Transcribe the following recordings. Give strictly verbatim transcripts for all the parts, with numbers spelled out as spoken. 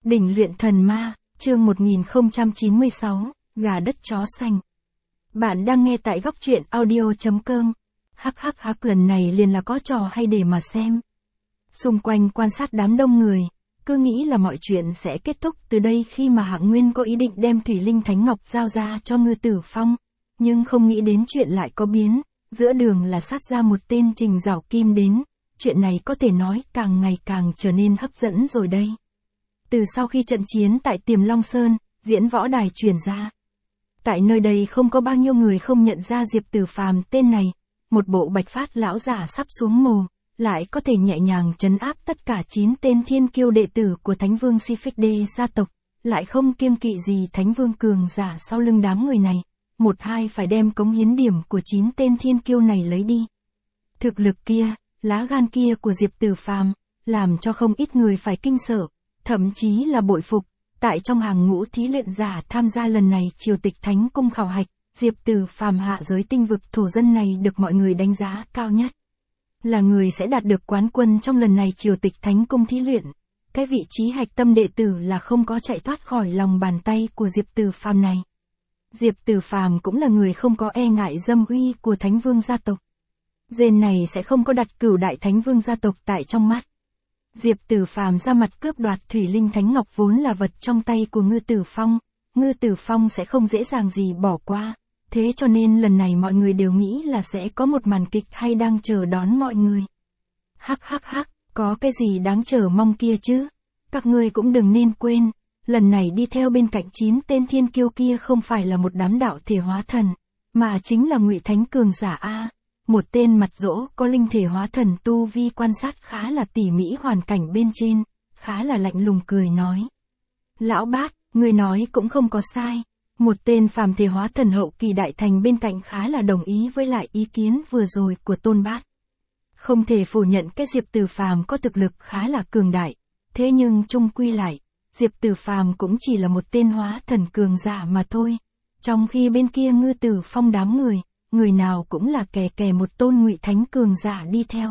Đỉnh luyện thần ma, chương một nghìn không trăm chín mươi sáu, gà đất chó xanh. Bạn đang nghe tại góc truyện audio chấm com. Hắc hắc hắc, lần này liền là có trò hay để mà xem. Xung quanh quan sát đám đông người, cứ nghĩ là mọi chuyện sẽ kết thúc từ đây khi mà Hạng Nguyên có ý định đem Thủy Linh Thánh Ngọc giao ra cho Ngư Tử Phong, nhưng không nghĩ đến chuyện lại có biến, giữa đường là sát ra một tên Trình Giảo Kim đến, chuyện này có thể nói càng ngày càng trở nên hấp dẫn rồi đây. Từ sau khi trận chiến tại Tiềm Long Sơn, diễn võ đài truyền ra. Tại nơi đây không có bao nhiêu người không nhận ra Diệp Tử Phàm tên này, một bộ bạch phát lão giả sắp xuống mồ, lại có thể nhẹ nhàng trấn áp tất cả chín tên thiên kiêu đệ tử của Thánh Vương Sifigde gia tộc, lại không kiêng kỵ gì Thánh Vương cường giả sau lưng đám người này, một hai phải đem cống hiến điểm của chín tên thiên kiêu này lấy đi. Thực lực kia, lá gan kia của Diệp Tử Phàm, làm cho không ít người phải kinh sợ, thậm chí là bội phục. Tại trong hàng ngũ thí luyện giả tham gia lần này triều tịch Thánh Cung khảo hạch, Diệp Tử Phàm hạ giới tinh vực thổ dân này được mọi người đánh giá cao nhất. Là người sẽ đạt được quán quân trong lần này triều tịch Thánh Cung thí luyện. Cái vị trí hạch tâm đệ tử là không có chạy thoát khỏi lòng bàn tay của Diệp Tử Phàm này. Diệp Tử Phàm cũng là người không có e ngại dâm uy của Thánh Vương gia tộc. Dên này sẽ không có đặt cửu đại Thánh Vương gia tộc tại trong mắt. Diệp Tử Phàm ra mặt cướp đoạt Thủy Linh Thánh Ngọc vốn là vật trong tay của Ngư Tử Phong, Ngư Tử Phong sẽ không dễ dàng gì bỏ qua, thế cho nên lần này mọi người đều nghĩ là sẽ có một màn kịch hay đang chờ đón mọi người. Hắc hắc hắc, có cái gì đáng chờ mong kia chứ? Các ngươi cũng đừng nên quên, lần này đi theo bên cạnh chín tên thiên kiêu kia không phải là một đám đạo thể hóa thần, mà chính là Ngụy Thánh cường giả a. Một tên mặt dỗ có linh thể hóa thần tu vi quan sát khá là tỉ mỉ hoàn cảnh bên trên, khá là lạnh lùng cười nói. Lão bác, người nói cũng không có sai. Một tên phàm thể hóa thần hậu kỳ đại thành bên cạnh khá là đồng ý với lại ý kiến vừa rồi của tôn bác. Không thể phủ nhận cái Diệp Tử Phàm có thực lực khá là cường đại, thế nhưng chung quy lại, Diệp Tử Phàm cũng chỉ là một tên hóa thần cường giả mà thôi. Trong khi bên kia Ngư Tử Phong đám người, người nào cũng là kè kè một tôn Ngụy Thánh cường giả đi theo.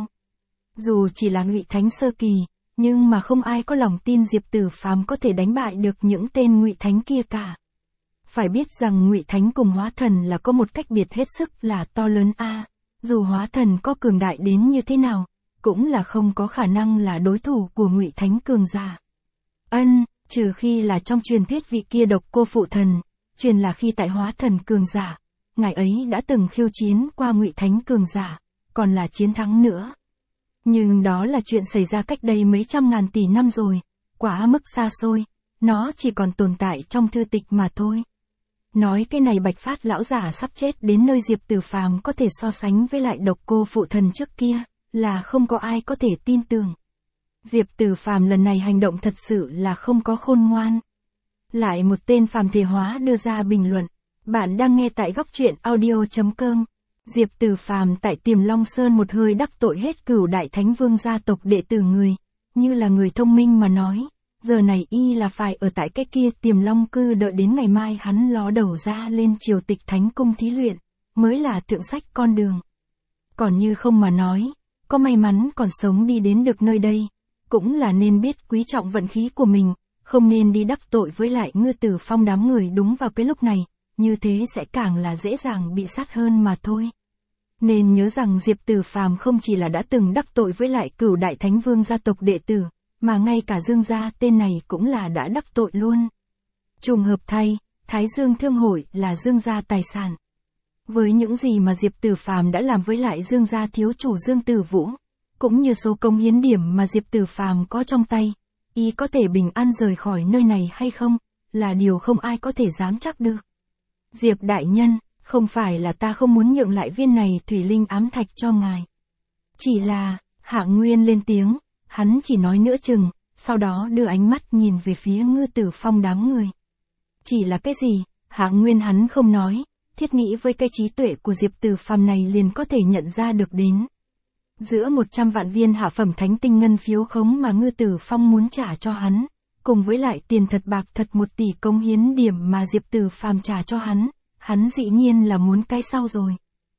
Dù chỉ là Ngụy Thánh sơ kỳ, nhưng mà không ai có lòng tin Diệp Tử Phàm có thể đánh bại được những tên Ngụy Thánh kia cả. Phải biết rằng Ngụy Thánh cùng hóa thần là có một cách biệt hết sức là to lớn a. Dù hóa thần có cường đại đến như thế nào, cũng là không có khả năng là đối thủ của Ngụy Thánh cường giả. Ân, trừ khi là trong truyền thuyết vị kia Độc Cô phụ thần, truyền là khi tại hóa thần cường giả, ngài ấy đã từng khiêu chiến qua Ngụy Thánh cường giả, còn là chiến thắng nữa. Nhưng đó là chuyện xảy ra cách đây mấy trăm ngàn tỷ năm rồi, quá mức xa xôi, nó chỉ còn tồn tại trong thư tịch mà thôi. Nói cái này bạch phát lão giả sắp chết đến nơi Diệp Tử Phàm có thể so sánh với lại Độc Cô phụ thần trước kia, là không có ai có thể tin tưởng. Diệp Tử Phàm lần này hành động thật sự là không có khôn ngoan. Lại một tên phàm thể hóa đưa ra bình luận. Bạn đang nghe tại góc truyện audio chấm com. Diệp Tử Phàm tại Tiềm Long Sơn một hơi đắc tội hết cửu đại Thánh Vương gia tộc đệ tử người, như là người thông minh mà nói, giờ này y là phải ở tại cái kia Tiềm Long cư đợi đến ngày mai hắn ló đầu ra lên triều tịch Thánh Cung thí luyện, mới là thượng sách con đường. Còn như không mà nói, có may mắn còn sống đi đến được nơi đây, cũng là nên biết quý trọng vận khí của mình, không nên đi đắc tội với lại Ngư Tử Phong đám người đúng vào cái lúc này. Như thế sẽ càng là dễ dàng bị sát hơn mà thôi. Nên nhớ rằng Diệp Tử Phàm không chỉ là đã từng đắc tội với lại cửu đại Thánh Vương gia tộc đệ tử, mà ngay cả Dương gia tên này cũng là đã đắc tội luôn. Trùng hợp thay, Thái Dương Thương Hội là Dương gia tài sản. Với những gì mà Diệp Tử Phàm đã làm với lại Dương gia thiếu chủ Dương Tử Vũ, cũng như số cống hiến điểm mà Diệp Tử Phàm có trong tay, y có thể bình an rời khỏi nơi này hay không, là điều không ai có thể dám chắc được. Diệp đại nhân, không phải là ta không muốn nhượng lại viên này thủy linh ám thạch cho ngài. Chỉ là, Hạng Nguyên lên tiếng, hắn chỉ nói nửa chừng, sau đó đưa ánh mắt nhìn về phía Ngư Tử Phong đám người. Chỉ là cái gì, Hạng Nguyên hắn không nói, thiết nghĩ với cái trí tuệ của Diệp Tử Phàm này liền có thể nhận ra được đến. Giữa một trăm vạn viên hạ phẩm thánh tinh ngân phiếu khống mà Ngư Tử Phong muốn trả cho hắn, cùng với lại tiền thật bạc thật một tỷ cống hiến điểm mà Diệp Tử Phàm trả cho hắn, hắn dĩ nhiên là muốn cái sau rồi.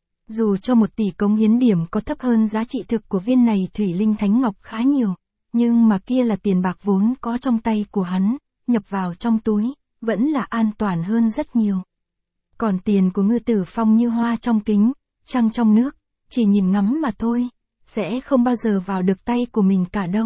Dù cho một tỷ cống hiến điểm có thấp hơn giá trị thực của viên này Thủy Linh Thánh Ngọc khá nhiều, nhưng mà kia là tiền bạc vốn có trong tay của hắn, nhập vào trong túi, vẫn là an toàn hơn rất nhiều. Còn tiền của Ngư Tử Phong như hoa trong kính, trăng trong nước, chỉ nhìn ngắm mà thôi, sẽ không bao giờ vào được tay của mình cả đâu.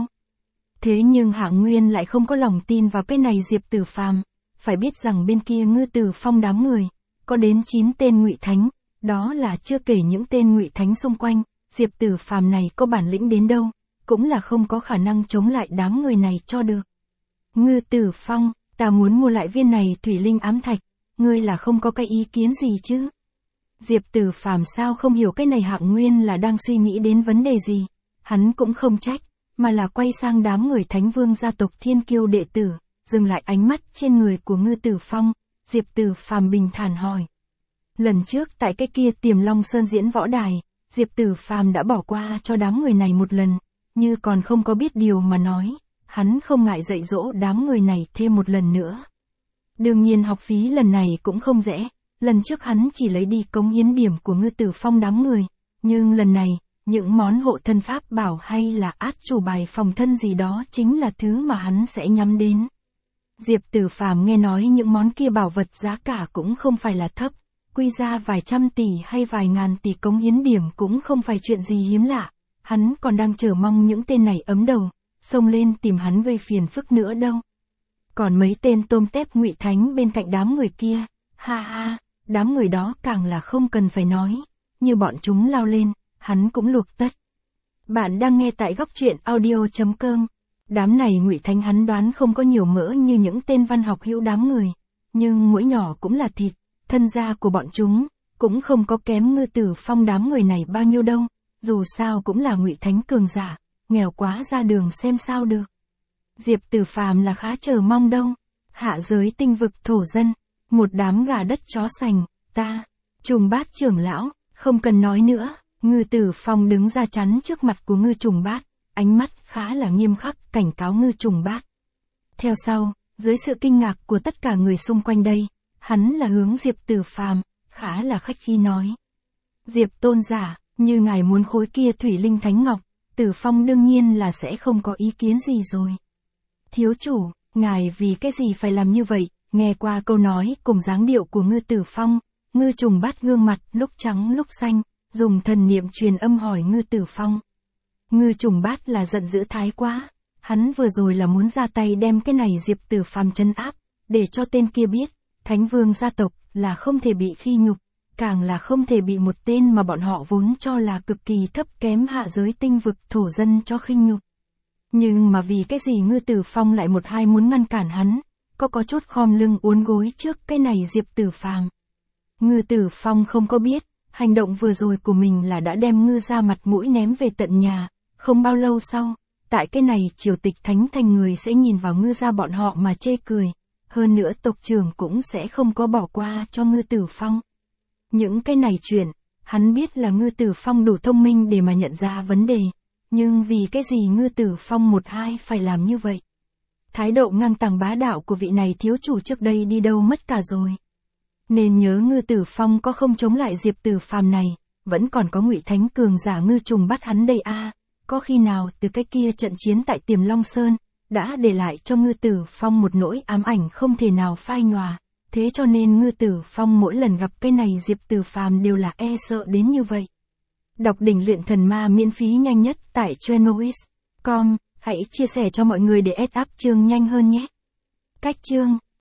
Thế nhưng Hạ Nguyên lại không có lòng tin vào cái này Diệp Tử Phàm, phải biết rằng bên kia Ngư Tử Phong đám người, có đến chín tên Ngụy Thánh, đó là chưa kể những tên Ngụy Thánh xung quanh, Diệp Tử Phàm này có bản lĩnh đến đâu, cũng là không có khả năng chống lại đám người này cho được. Ngư Tử Phong, ta muốn mua lại viên này thủy linh ám thạch, ngươi là không có cái ý kiến gì chứ? Diệp Tử Phàm sao không hiểu cái này Hạ Nguyên là đang suy nghĩ đến vấn đề gì, hắn cũng không trách, mà là quay sang đám người Thánh Vương gia tộc Thiên Kiêu đệ tử, dừng lại ánh mắt trên người của Ngư Tử Phong, Diệp Tử Phàm bình thản hỏi. Lần trước tại cái kia Tiềm Long Sơn diễn võ đài, Diệp Tử Phàm đã bỏ qua cho đám người này một lần, như còn không có biết điều mà nói, hắn không ngại dạy dỗ đám người này thêm một lần nữa. Đương nhiên học phí lần này cũng không rẻ, lần trước hắn chỉ lấy đi cống hiến điểm của Ngư Tử Phong đám người, nhưng lần này, những món hộ thân pháp bảo hay là át chủ bài phòng thân gì đó chính là thứ mà hắn sẽ nhắm đến. Diệp Tử Phàm nghe nói những món kia bảo vật giá cả cũng không phải là thấp, quy ra vài trăm tỷ hay vài ngàn tỷ cống hiến điểm cũng không phải chuyện gì hiếm lạ, hắn còn đang chờ mong những tên này ấm đầu, xông lên tìm hắn gây phiền phức nữa đâu. Còn mấy tên tôm tép Ngụy Thánh bên cạnh đám người kia, ha ha, đám người đó càng là không cần phải nói, như bọn chúng lao lên, hắn cũng luộc tất. Bạn đang nghe tại góc truyện audio chấm com. Đám này Ngụy Thánh hắn đoán không có nhiều mỡ như những tên văn học hữu đám người, nhưng mũi nhỏ cũng là thịt, thân gia của bọn chúng cũng không có kém Ngư Tử Phong đám người này bao nhiêu đâu, dù sao cũng là Ngụy Thánh cường giả, nghèo quá ra đường xem sao được. Diệp Tử Phàm là khá chờ mong đâu. Hạ giới tinh vực thổ dân, một đám gà đất chó sành, ta, Trùng Bát trưởng lão, không cần nói nữa. Ngư Tử Phong đứng ra chắn trước mặt của Ngư Trùng Bát, ánh mắt khá là nghiêm khắc cảnh cáo Ngư Trùng Bát. Theo sau, dưới sự kinh ngạc của tất cả người xung quanh đây, hắn là hướng Diệp Tử Phàm, khá là khách khí nói. Diệp tôn giả, như ngài muốn khối kia thủy linh thánh ngọc, Tử Phong đương nhiên là sẽ không có ý kiến gì rồi. Thiếu chủ, ngài vì cái gì phải làm như vậy? Nghe qua câu nói cùng dáng điệu của Ngư Tử Phong, Ngư Trùng Bát gương mặt lúc trắng lúc xanh, dùng thần niệm truyền âm hỏi Ngư Tử Phong. Ngư Trùng Bát là giận dữ thái quá, hắn vừa rồi là muốn ra tay đem cái này Diệp Tử Phàm trấn áp, để cho tên kia biết, Thánh Vương gia tộc là không thể bị khi nhục, càng là không thể bị một tên mà bọn họ vốn cho là cực kỳ thấp kém hạ giới tinh vực thổ dân cho khinh nhục. Nhưng mà vì cái gì Ngư Tử Phong lại một hai muốn ngăn cản hắn, có có chút khom lưng uốn gối trước cái này Diệp Tử Phàm. Ngư Tử Phong không có biết, hành động vừa rồi của mình là đã đem Ngư ra mặt mũi ném về tận nhà, không bao lâu sau, tại cái này triều tịch thánh thành người sẽ nhìn vào Ngư ra bọn họ mà chê cười, hơn nữa tộc trưởng cũng sẽ không có bỏ qua cho Ngư Tử Phong. Những cái này chuyện, hắn biết là Ngư Tử Phong đủ thông minh để mà nhận ra vấn đề, nhưng vì cái gì Ngư Tử Phong một hai phải làm như vậy? Thái độ ngang tàng bá đạo của vị này thiếu chủ trước đây đi đâu mất cả rồi. Nên nhớ Ngư Tử Phong có không chống lại Diệp Tử Phàm này, vẫn còn có Ngụy Thánh cường giả Ngư Trùng Bát hắn đây a, à, có khi nào từ cái kia trận chiến tại Tiềm Long Sơn, đã để lại cho Ngư Tử Phong một nỗi ám ảnh không thể nào phai nhòa, thế cho nên Ngư Tử Phong mỗi lần gặp cái này Diệp Tử Phàm đều là e sợ đến như vậy. Đọc đỉnh luyện thần ma miễn phí nhanh nhất tại Trenois chấm com, hãy chia sẻ cho mọi người để ét áp chương nhanh hơn nhé. Cách chương